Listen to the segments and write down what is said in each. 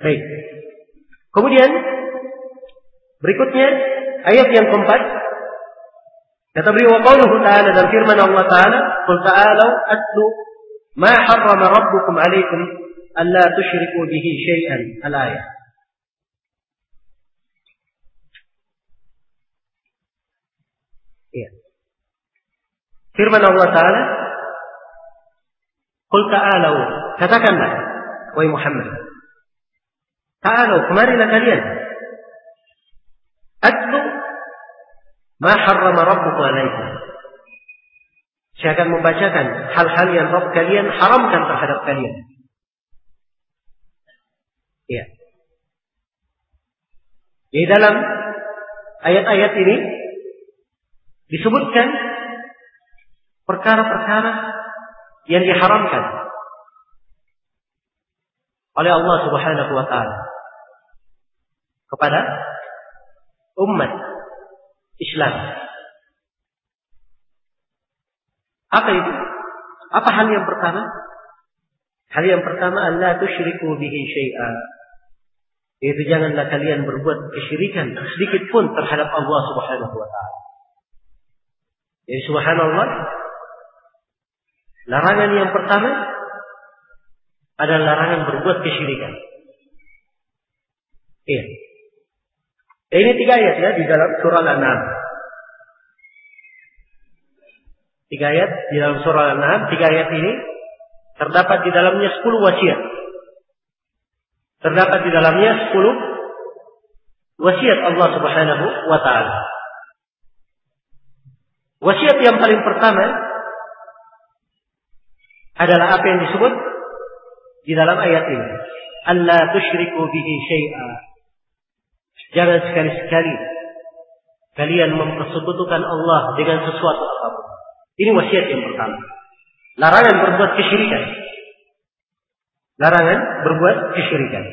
Baik. Kemudian berikutnya ayat yang keempat. Kata beliau, wa qauluhu ta'ala, dan firman Allah Ta'ala, qul ta'alu atlu ma harrama rabbukum 'alaikum alla tusyriku bihi syai'an. Al-ayah. Ya. Firman Allah Ta'ala, qul ta'alu, katakanlah wahai Muhammad, ta'alu, kemarilah kalian, atlu ma harrama rabbukum 'alaikum. Saya akan membacakan hal-hal yang Rabb kalian haramkan terhadap kalian. Ya. Di dalam ayat-ayat ini disebutkan perkara-perkara yang diharamkan oleh Allah Subhanahu wa taala kepada umat Islam. Apa itu? Apa hal yang pertama? Hal yang pertama, alla tusyriku bihi syai'a. Yaitu janganlah kalian berbuat kesyirikan sedikit pun terhadap Allah Subhanahu wa taala. Jadi subhanallah, larangan yang pertama adalah larangan berbuat kesyirikan. Iya. Ini 3 ayat ya di dalam surah Al-An'am. 3 ayat di dalam surah Al-An'am. 3 ayat ini terdapat di dalamnya 10 wasiat. Terdapat di dalamnya 10 wasiat Allah Subhanahu wa taala. Wasiat yang paling pertama adalah apa yang disebut di dalam ayat ini. Alla tusyriku bihi syai'a. Jangan sekali-sekali kalian mempersekutukan Allah dengan sesuatu apapun. Ini wasiat yang pertama. Larangan berbuat kesyirikan. Larangan berbuat kesyirikan.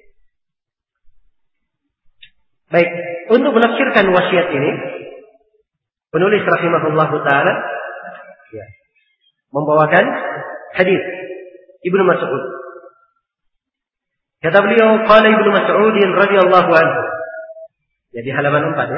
Baik, untuk menafsirkan wasiat ini, penulis rahimahullahu taala membawakan hadis Ibnu Mas'ud. Kata beliau, qala Ibnu Mas'ud radhiyallahu anhu. Jadi halaman 4 ya.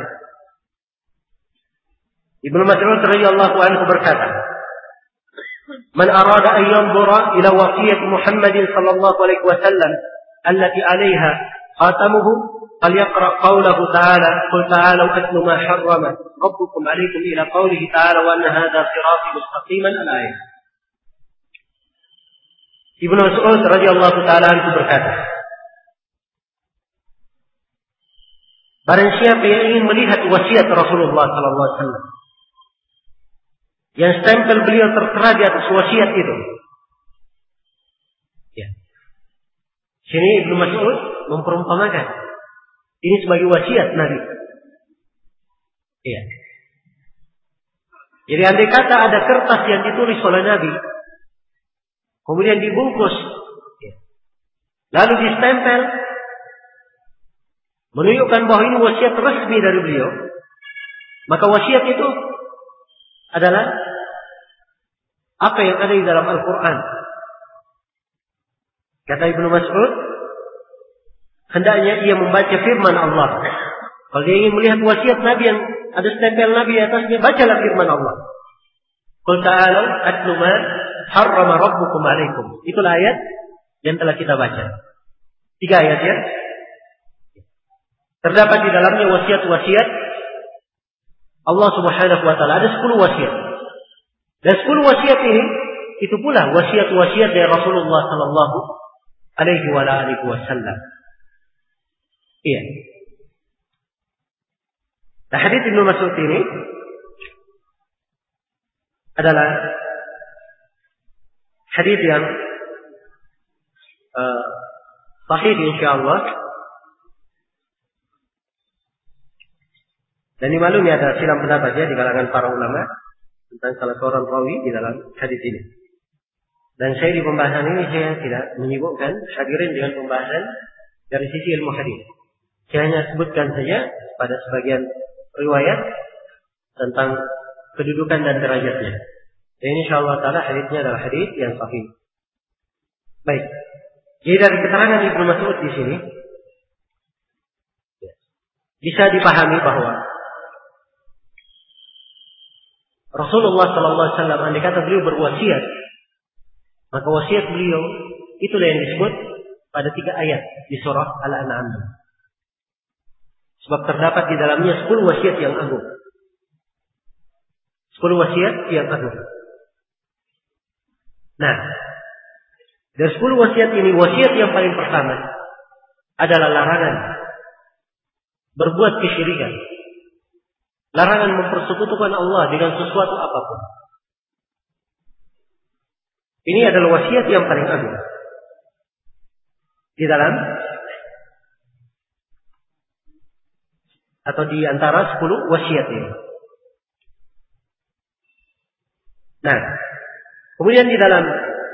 Ibnu Mas'ud radhiyallahu anhu berkata, "Man arada an yanzura ila wasiyat Muhammad sallallahu alaihi wasallam allati 'alayha khatamuhu falyaqra qawlahu ta'ala qul ta'alu atlu ma harrama rabbukum 'alaykum ila qawlihi ta'ala wa anna hadha sirati mustaqiman." Al-ayat. Ibnu Mas'ud radhiyallahu taala anhu berkata, barang siapa yang ingin melihat wasiat Rasulullah sallallahu alaihi wasallam yang stempel beliau tertera di atas wasiat itu. Ya. Sini Ibnu Mas'ud memperumpamakan ini sebagai wasiat Nabi. Iya. Jadi andai kata ada kertas yang ditulis oleh Nabi, kemudian dibungkus, lalu distempel, menunjukkan bahwa ini wasiat resmi dari beliau, maka wasiat itu adalah apa yang ada di dalam Al-Quran. Kata Ibnu Mas'ud, hendaknya ia membaca firman Allah. Kalau dia ingin melihat wasiat Nabi yang ada stempel Nabi di atasnya, bacalah firman Allah. Qul ta'alu atlu ma harrama rabbukum 'alaikum. Itulah ayat yang telah kita baca. 3 ayat ya. Terdapat di dalamnya wasiat-wasiat Allah Subhanahu wa taala. Ada 10 wasiat. Dan 10 wasiat ini itu pula wasiat-wasiat dari Rasulullah sallallahu alaihi wasallam. Iya. Nah, hadis Ibnu Mas'ud ini adalah hadis yang sahih insyaallah. Dan dimaklumi ada silang pendapat ya di kalangan para ulama tentang salah seorang rawi di dalam hadis ini. Dan saya di pembahasan ini saya tidak menyibukkan hadirin dengan pembahasan dari sisi ilmu hadis. Saya hanya sebutkan saja pada sebagian riwayat tentang kedudukan dan derajatnya. Dan insyaallah taala hadisnya adalah hadis yang sahih. Baik. Jadi dari keterangan Ibnu Mas'ud di sini bisa dipahami bahwa Rasulullah sallallahu alaihi wasallam andai kata beliau berwasiat, maka wasiat beliau itulah yang disebut pada 3 ayat di surah Al-An'am. Sebab terdapat di dalamnya 10 wasiat yang agung. 10 wasiat yang agung. Nah, dari 10 wasiat ini, wasiat yang paling pertama adalah larangan berbuat kesyirikan. Larangan mempersekutukan Allah dengan sesuatu apapun. Ini adalah wasiat yang paling agung. Di dalam atau di antara 10 wasiat ini. Nah, kemudian di dalam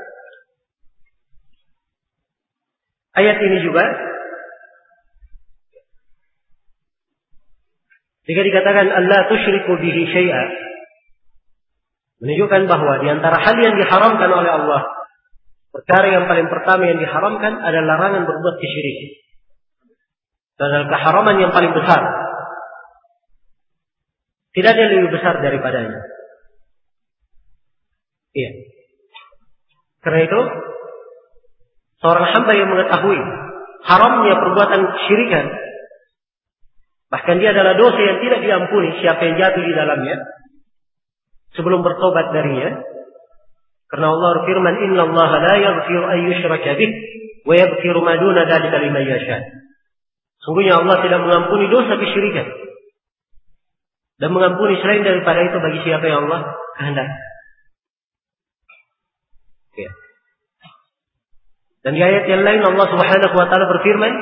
ayat ini juga jika dikatakan Allah tusyriku bihi syai'a, menunjukkan bahwa di antara hal yang diharamkan oleh Allah, perkara yang paling pertama yang diharamkan adalah larangan berbuat kesyirikan. Dan adalah keharaman yang paling besar. Tidak ada yang lebih besar daripadanya. Iya. Karena itu, seorang hamba yang mengetahui haramnya perbuatan kesyirikan, bahkan dia adalah dosa yang tidak diampuni siapa yang jatuh di dalamnya sebelum bertobat darinya. Karena Allah berfirman, "Innallaha la yaghfiru an yushraka bih wa yaghfiru ma duna dzalika liman yasha." Sungguhnya Allah tidak mengampuni dosa kesyirikan dan mengampuni selain daripada itu bagi siapa yang Allah kehendaki. Ya. Dan di ayat yang lain Allah Subhanahu wa taala berfirman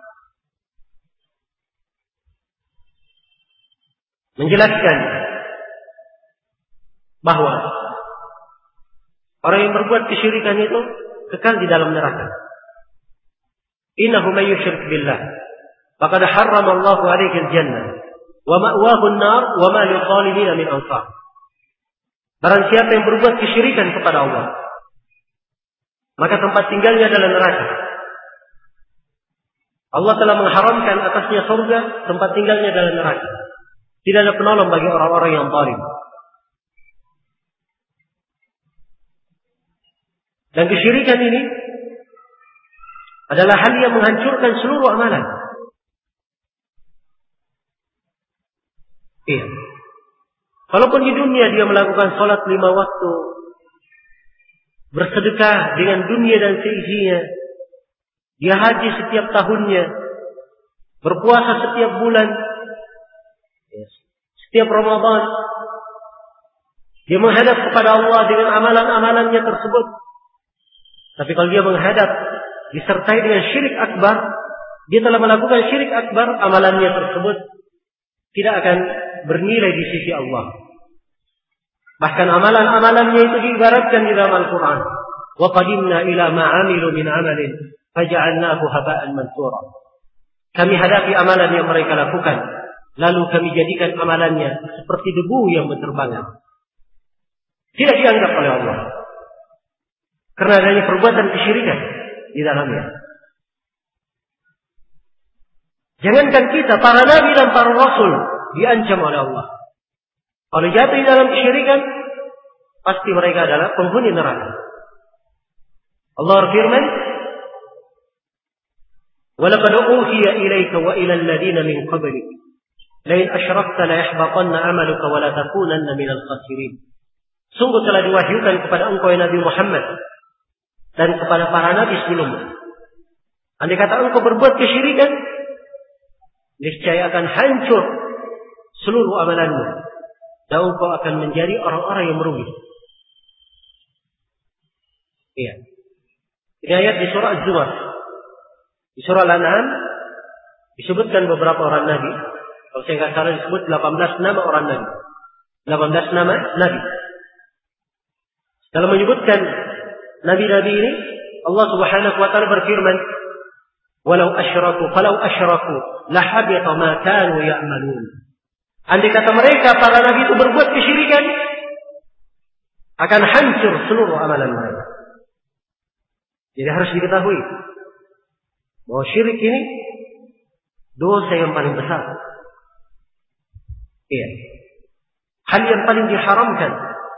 menjelaskan bahwa orang yang berbuat kesyirikan itu kekal di dalam neraka. Innahu may yusyrik billah faqad harrama Allahu 'alaihi al-jannah wa ma'wahu an-nar wa ma lil-zalimin min ansar. Barang siapa yang berbuat kesyirikan kepada Allah, maka tempat tinggalnya adalah neraka. Allah telah mengharamkan atasnya surga, tempat tinggalnya adalah neraka. Tidak ada penolong bagi orang-orang yang zalim. Dan kesyirikan ini adalah hal yang menghancurkan seluruh amalan. Iya. Walaupun di dunia dia melakukan salat 5 waktu, bersedekah dengan dunia dan seisinya, dia haji setiap tahunnya, berpuasa setiap bulan, setiap Ramadan, dia menghadap kepada Allah dengan amalan-amalannya tersebut. Tapi kalau dia menghadap disertai dengan syirik akbar, dia telah melakukan syirik akbar, amalannya tersebut tidak akan bernilai di sisi Allah. Bahkan amalan-amalannya itu diibaratkan di dalam Al-Quran. Wa qadimna ila ma'amilu min amalin faja'alnahu haba'an mansura. Kami hadapi amalan yang mereka lakukan, lalu kami jadikan amalannya seperti debu yang berterbangan. Tidak dianggap oleh Allah. Karena adanya perbuatan kesyirikan di dalamnya. Jangankan kita, para nabi dan para rasul diancam oleh Allah. Kalau jatuh di dalam kesyirikan, pasti mereka adalah penghuni neraka. Allah berfirman, وَلَقَدْ أُوحِيَ إِلَيْكَ وَإِلَى الَّذِينَ مِنْ قَبْلِكَ لَئِنْ أَشْرَكْتَ لَيَحْبَطَنَّ عَمَلُكَ وَلَتَكُونَنَّ مِنَ الْخَاسِرِينَ. Sungguh telah diwahyukan kepada engkau ya Nabi Muhammad dan kepada para nabi sebelumnya. Andai kata engkau berbuat kesyirikan, niscaya akan hancur seluruh amalanmu dan engkau akan menjadi orang-orang yang merugi. Iya. Ini ayat di surah Az-Zumar. Di surah Al-An'am disebutkan beberapa orang nabi. Kalau saya nggak salah disebut 18 nama orang nabi. 18 nama nabi. Dalam menyebutkan nabi-nabi ini, Allah Subhanahu wa taala berfirman, "Walau asyraku la habita ma kanu ya'malun." Andai kata mereka para nabi itu berbuat kesyirikan, akan hancur seluruh amalan mereka. Jadi harus diketahui bahwa syirik ini dosa yang paling besar. Iya. Hal yang paling diharamkan.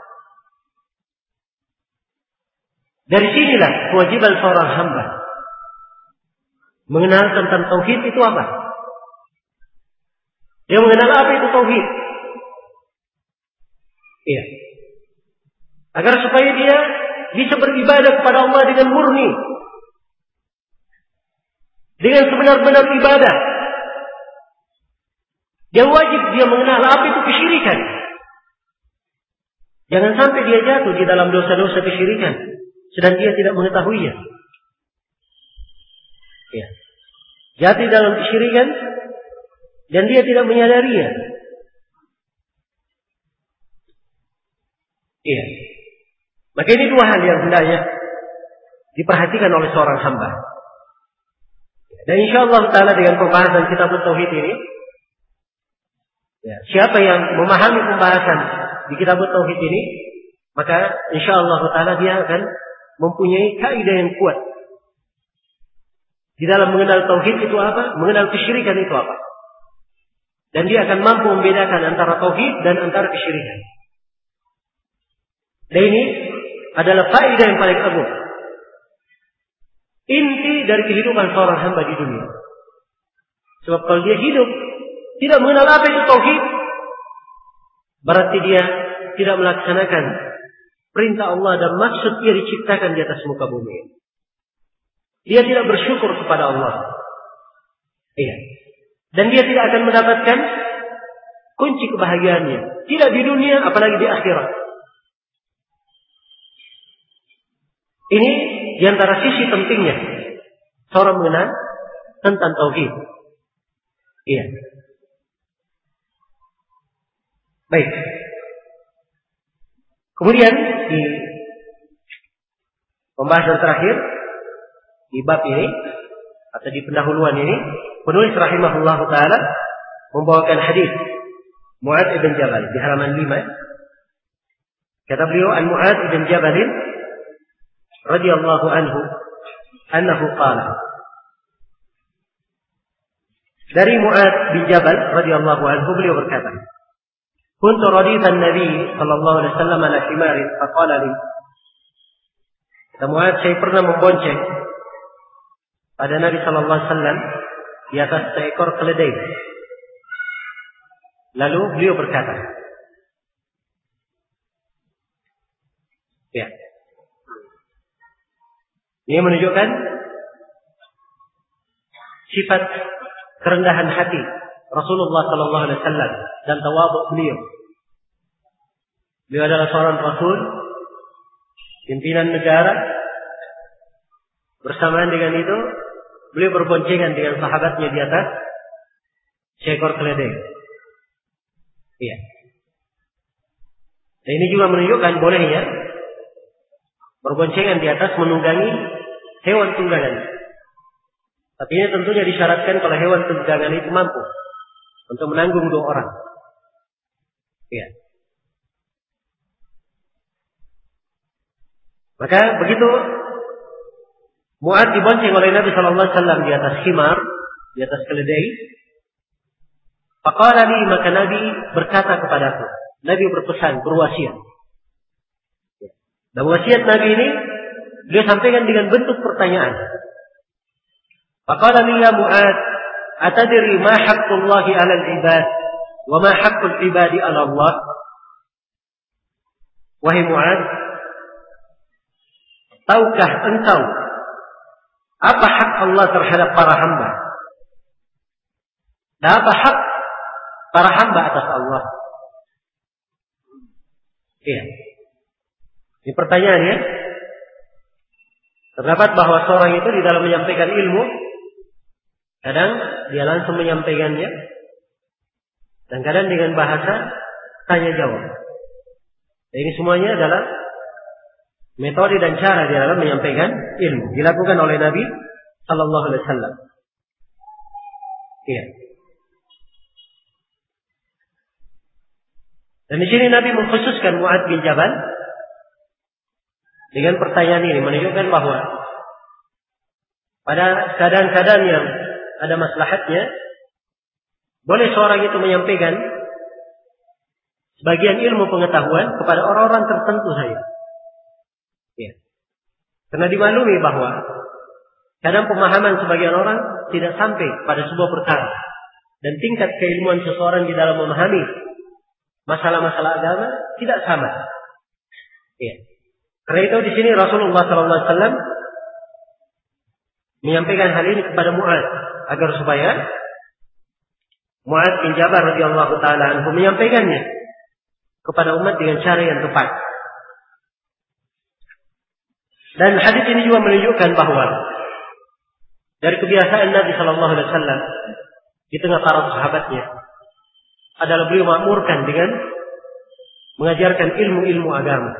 Dari sinilah kewajiban seorang hamba mengenal tentang tauhid itu apa. Dia mengenal apa itu tauhid. Iya. Agar supaya dia bisa beribadah kepada Allah dengan murni, dengan sebenar-benar ibadah. Yang wajib dia mengenal apa itu kesyirikan. Jangan sampai dia jatuh di dalam dosa-dosa kesyirikan sedang dia tidak mengetahuinya. Ya. Jatuh dalam kesyirikan dan dia tidak menyadarinya. Iya. Maka ini dua hal yang hendaknya diperhatikan oleh seorang hamba. Dan insyaallah taala dengan pembahasan kitab tauhid ini, ya, siapa yang memahami pembahasan di kitab tauhid ini, maka insyaallah taala dia akan mempunyai kaidah yang kuat di dalam mengenal tauhid itu apa, mengenal kesyirikan itu apa. Dan dia akan mampu membedakan antara tauhid dan antara kesyirikan. Dan ini adalah faedah yang paling agung. Inti dari kehidupan seorang hamba di dunia. Sebab kalau dia hidup tidak mengenal apa itu tauhid, berarti dia tidak melaksanakan perintah Allah dan maksud dia diciptakan di atas muka bumi. Dia tidak bersyukur kepada Allah. Iya. Dan dia tidak akan mendapatkan kunci kebahagiaannya. Tidak di dunia, apalagi di akhirat. Ini di antara sisi pentingnya seorang mengenal tentang tauhid. Iya. Baik. Kemudian di pembahasan terakhir di bab ini atau di pendahuluan ini, penulis rahimahullah taala membawakan hadis Mu'adz bin Jabal di halaman 5. Kata beliau, an Mu'adz bin Jabal radhiyallahu anhu annahu qala. Dari Mu'adz bin Jabal radhiyallahu anhu beliau berkata, kuntu radifan Nabi sallallahu alaihi wasallam ala himarin faqala li. Kata Mu'adz, saya pernah membonceng pada Nabi sallallahu alaihi wasallam di atas seekor keledai. Lalu beliau berkata, ya. Ini menunjukkan sifat kerendahan hati Rasulullah sallallahu alaihi wasallam dan tawadhu beliau. Beliau adalah seorang rasul, pimpinan negara. Bersamaan dengan itu, beliau berboncengan dengan sahabatnya di atas seekor keledai. Iya. Dan ini juga menunjukkan bolehnya berboncengan di atas menunggangi hewan tunggangan. Tapi ini tentunya disyaratkan kalau hewan tunggangan itu mampu untuk menanggung 2 orang. Iya. Maka begitu Mu'adz dibonceng oleh Nabi sallallahu alaihi wasallam di atas himar, di atas keledai. Faqala li, maka Nabi berkata kepadaku. Nabi berpesan, berwasiat. Dan wasiat Nabi ini beliau sampaikan dengan bentuk pertanyaan. Faqala li ya Mu'adz, atadri ma haqqullahi 'alal 'ibad wa ma haqqul 'ibadi 'ala Allah? Wahai Mu'adz, tahukah engkau apa hak Allah terhadap para hamba? Dan apa hak para hamba atas Allah? Iya. Ini pertanyaannya. Terdapat bahwa seorang itu di dalam menyampaikan ilmu, kadang dia langsung menyampaikannya, dan kadang dengan bahasa tanya jawab. Dan ini semuanya adalah metode dan cara di dalam menyampaikan ilmu dilakukan oleh Nabi sallallahu alaihi wasallam. Iya. Dan di sini Nabi mengkhususkan Mu'adz bin Jabal dengan pertanyaan ini, menunjukkan bahwa pada keadaan-keadaan yang ada maslahatnya, boleh seorang itu menyampaikan sebagian ilmu pengetahuan kepada orang-orang tertentu saja. Ya. Karena dimaklumi bahwa kadang pemahaman sebagian orang tidak sampai pada sebuah perkara, dan tingkat keilmuan seseorang di dalam memahami masalah-masalah agama tidak sama. Ya. Karena itu di sini Rasulullah SAW menyampaikan hal ini kepada Mu'adz agar supaya Mu'adz bin Jabal radhiyallahu taala anhu menyampaikannya kepada umat dengan cara yang tepat. Dan hadis ini juga menunjukkan bahwa dari kebiasaan Nabi sallallahu alaihi wasallam di tengah para sahabatnya adalah beliau makmurkan dengan mengajarkan ilmu-ilmu agama.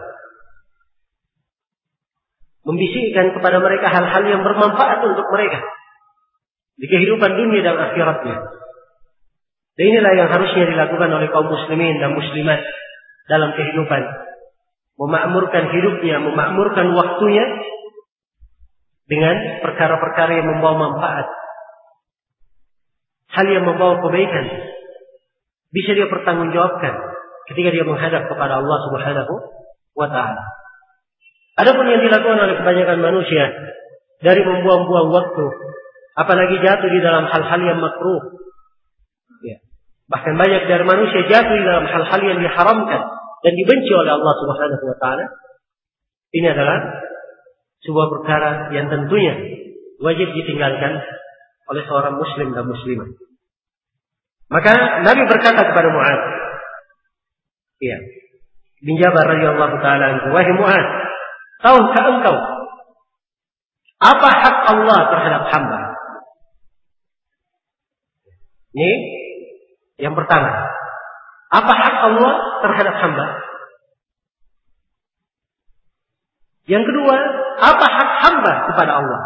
Membisikkan kepada mereka hal-hal yang bermanfaat untuk mereka di kehidupan dunia dan akhiratnya. Dan inilah yang harusnya dilakukan oleh kaum muslimin dan muslimat dalam kehidupan. Memakmurkan hidupnya, memakmurkan waktunya dengan perkara-perkara yang membawa manfaat. Hal yang membawa kebaikan. Bisa dia pertanggungjawabkan ketika dia menghadap kepada Allah Subhanahu wa ta'ala. Adapun yang dilakukan oleh kebanyakan manusia dari membuang-buang waktu, apalagi jatuh di dalam hal-hal yang makruh. Ya. Bahkan banyak dari manusia jatuh di dalam hal-hal yang diharamkan dan dibenci oleh Allah Subhanahu wa ta'ala. Ini adalah sebuah perkara yang tentunya wajib ditinggalkan oleh seorang muslim dan muslimah. Maka Nabi berkata kepada Mu'adz, ya, bin Jabal radhiyallahu taala anhu, wahai Mu'adz, tahukah engkau apa hak Allah terhadap hamba? Ini yang pertama. Apa hak Allah terhadap hamba? Yang kedua, apa hak hamba kepada Allah?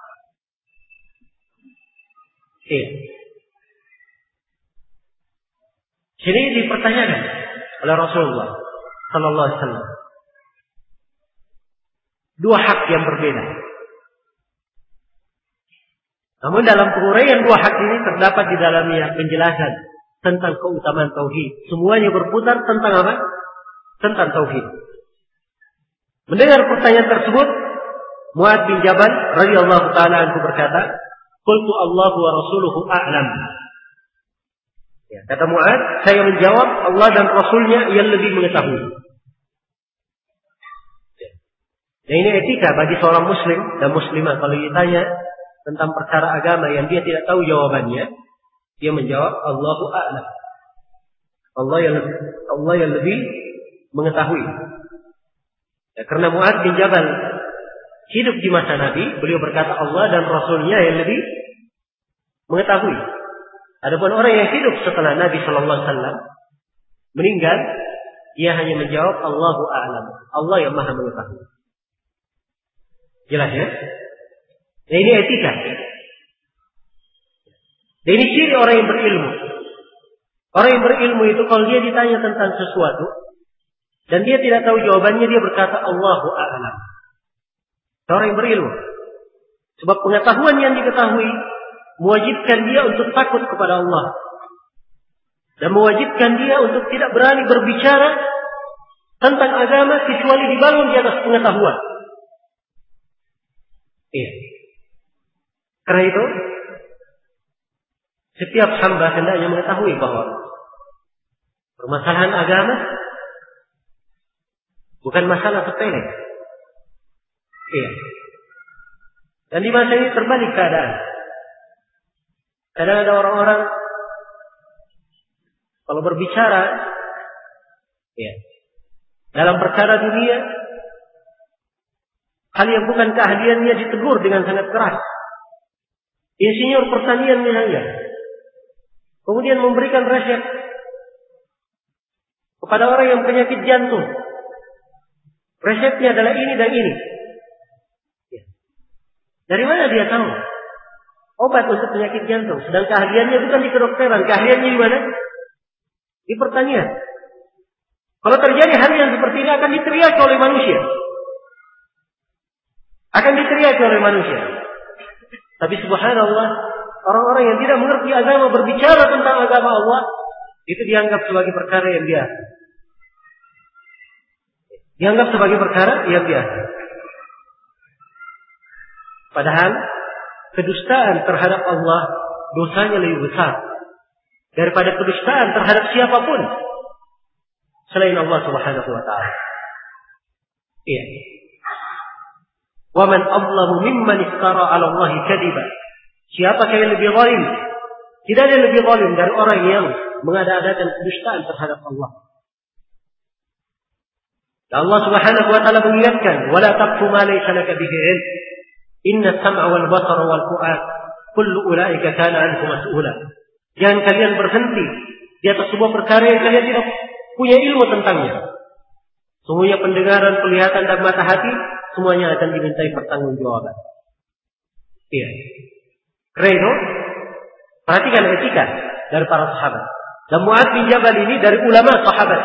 Jadi dipertanyakan oleh Rasulullah sallallahu alaihi wasallam. Dua hak yang berbeda. Namun dalam penguraian dua hak ini terdapat di dalamnya penjelasan tentang keutamaan tauhid. Semuanya berputar tentang apa? Tentang tauhid. Mendengar pertanyaan tersebut, Mu'adz bin Jabal radhiyallahu taala anhu berkata, "Qultu Allahu wa rasuluhu a'lam." Ya, kata Mu'adz, saya menjawab Allah dan Rasulnya yang lebih mengetahui. Dan ini etika bagi seorang muslim dan muslimah. Kalau ditanya tentang perkara agama yang dia tidak tahu jawabannya, dia menjawab Allahu a'lam. Allah yang lebih mengetahui. Ya, karena Mu'adz bin Jabal hidup di masa Nabi, beliau berkata Allah dan Rasulnya yang lebih mengetahui. Adapun orang yang hidup setelah Nabi Sallallahu Alaihi Wasallam meninggal, ia hanya menjawab Allahu a'lam. Allah yang maha mengetahui. Jelas ya? Nah, ini etika. Dan ini ciri orang yang berilmu. Orang yang berilmu itu kalau dia ditanya tentang sesuatu dan dia tidak tahu jawabannya, dia berkata Allahu a'lam. Orang yang berilmu. Sebab pengetahuan yang diketahui mewajibkan dia untuk takut kepada Allah. Dan mewajibkan dia untuk tidak berani berbicara tentang agama kecuali dibangun di atas pengetahuan. Iya. Karena itu, setiap hamba hendaknya mengetahui bahwa permasalahan agama bukan masalah sepele. Iya. Dan di masa ini terbalik keadaan. Kadang ada orang-orang kalau berbicara ya, dalam perkara dunia, hal yang bukan keahliannya ditegur dengan sangat keras. Insinyur pertanian misalnya, kemudian memberikan resep kepada orang yang penyakit jantung. Resepnya adalah ini dan ini. Ya. Dari mana dia tahu obat untuk penyakit jantung? Sedang keahliannya bukan di kedokteran, keahliannya di mana? Di pertanian. Kalau terjadi hal yang seperti ini akan diteriaki oleh manusia. Akan diteriaki oleh manusia. Tapi subhanallah, orang-orang yang tidak mengerti agama berbicara tentang agama Allah, itu dianggap sebagai perkara yang biasa. Dianggap sebagai perkara yang biasa. Padahal kedustaan terhadap Allah dosanya lebih besar daripada kedustaan terhadap siapapun selain Allah Subhanahu wa taala. Iya. Wa man adlamu mimman iftara 'ala Allah kadiba. Siapakah yang lebih zalim? Tidak ada yang lebih zalim dari orang yang mengada-adakan kedustaan terhadap Allah. Dan Allah Subhanahu wa taala mengingatkan, "Wala taqfu ma laysa laka bihi 'ilm. Inna as-sam'a wal basara wal fu'ad kullu ulaika kana 'anhu mas'ula." Jangan kalian berhenti di atas sebuah perkara yang kalian tidak punya ilmu tentangnya. Semuanya pendengaran, penglihatan dan mata hati, semuanya akan dimintai pertanggungjawaban. Iya. Credo, perhatikan etika dari para sahabat. Dan Mu'adz bin Jabal ini dari ulama sahabat.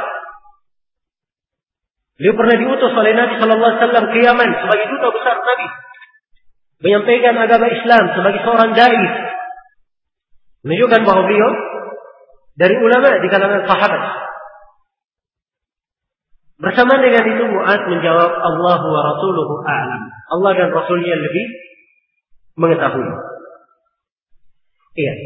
Beliau pernah diutus oleh Nabi Sallallahu Alaihi Wasallam ke Yaman sebagai duta besar Nabi, menyampaikan agama Islam sebagai seorang dai, menunjukkan bahwa beliau dari ulama di kalangan sahabat. Bersama dengan itu Mu'adz menjawab, Allah wa rasuluhu a'lam. Allah dan Rasulnya lebih mengetahui. Iya.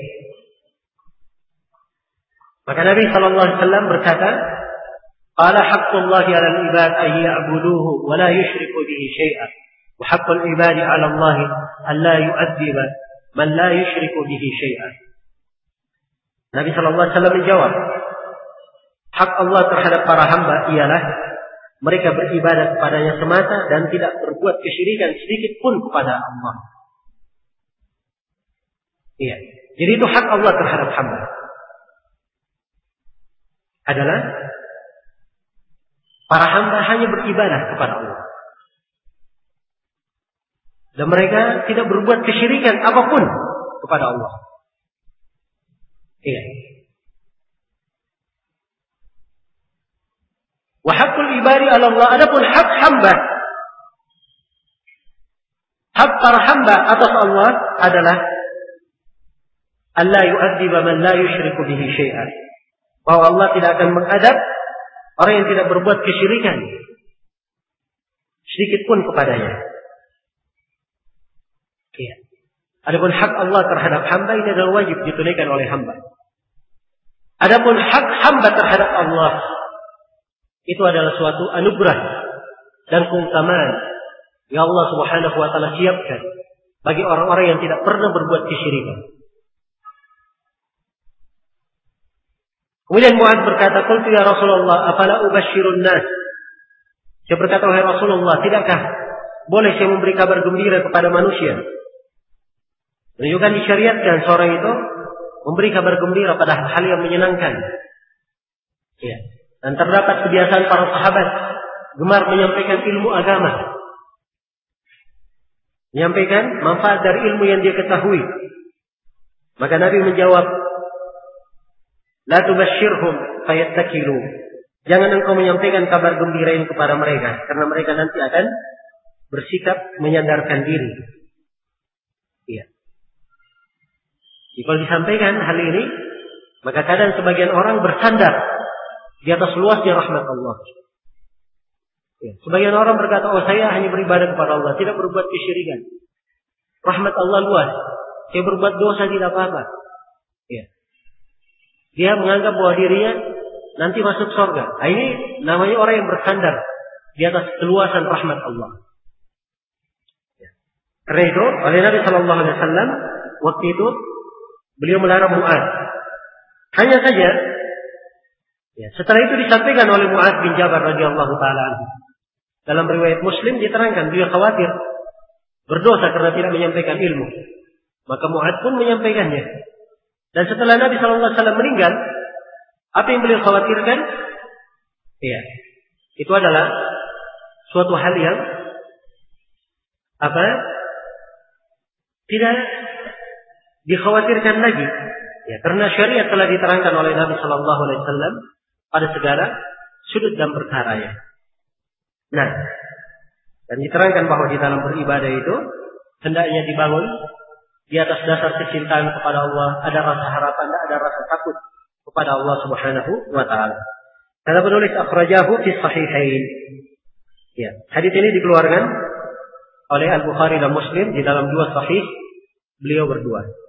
Maka Nabi Sallallahu Alaihi Wasallam berkata, "Qala haqqullahi 'alal ibad an ya'buduhu wa la yushriku bihi syai'an. Wa haqqul ibadi 'ala Allah an la yu'adziba man la yushriku bihi syai'an." Nabi Sallallahu Alaihi Wasallam menjawab, hak Allah terhadap para hamba ialah mereka beribadah kepadanya semata dan tidak berbuat kesyirikan sedikit pun kepada Allah. Iya. Jadi itu hak Allah terhadap hamba. Adalah para hamba hanya beribadah kepada Allah. Dan mereka tidak berbuat kesyirikan apapun kepada Allah. Iya. Wa haqqul ibadi 'ala Allah, adapun hak hamba, hak para hamba atas Allah adalah alla yu'adziba man la yusyriku bihi syai'an. Bahwa Allah tidak akan mengadab orang yang tidak berbuat kesyirikan sedikit pun kepadanya. Iya. Adapun hak Allah terhadap hamba ini adalah wajib ditunaikan oleh hamba. Adapun hak hamba terhadap Allah itu adalah suatu anugerah dan keutamaan yang Allah Subhanahu wa taala siapkan bagi orang-orang yang tidak pernah berbuat kesyirikan. Kemudian Mu'adz berkata, "Qultu ya Rasulullah, afala ubashshirun nas?" Saya berkata, wahai Rasulullah, tidakkah boleh saya memberi kabar gembira kepada manusia? Menunjukkan disyariatkan seorang itu memberi kabar gembira pada hal yang menyenangkan. Ya. Dan terdapat kebiasaan para sahabat gemar menyampaikan ilmu agama, menyampaikan manfaat dari ilmu yang dia ketahui. Maka Nabi menjawab, la tubashshirhum fayattakilu. Jangan engkau menyampaikan kabar gembira ini kepada mereka, karena mereka nanti akan bersikap menyandarkan diri. Iya. Jika disampaikan hal ini, maka kadang sebagian orang bersandar di atas luasnya rahmat Allah. Ya. Sebagian orang berkata, oh saya hanya beribadah kepada Allah, tidak berbuat kesyirikan. Rahmat Allah luas. Saya berbuat dosa tidak apa-apa. Ya. Dia menganggap bahwa dirinya nanti masuk surga. Nah, ini namanya orang yang bersandar di atas keluasan rahmat Allah. Ya. Karena itu, oleh Nabi Sallallahu Alaihi Wasallam waktu itu beliau melarang Mu'adz. Hanya saja, ya, setelah itu disampaikan oleh Mu'adz bin Jabal radhiyallahu taala anhu. Dalam riwayat Muslim diterangkan beliau khawatir berdosa karena tidak menyampaikan ilmu. Maka Mu'adz pun menyampaikannya. Dan setelah Nabi Sallallahu Alaihi Wasallam meninggal, apa yang beliau khawatirkan? Ya, itu adalah suatu hal yang tidak dikhawatirkan lagi. Ya, karena syariat telah diterangkan oleh Nabi Sallallahu Alaihi Wasallam pada segala sudut dan perkaranya. Nah, dan diterangkan bahwa di dalam beribadah itu hendaknya dibangun di atas dasar kecintaan kepada Allah, ada rasa harapan, ada rasa takut kepada Allah Subhanahu wa taala. Kata penulis akhrajahu fi sahihain. Ya, hadis ini dikeluarkan oleh Al-Bukhari dan Muslim di dalam dua sahih beliau berdua.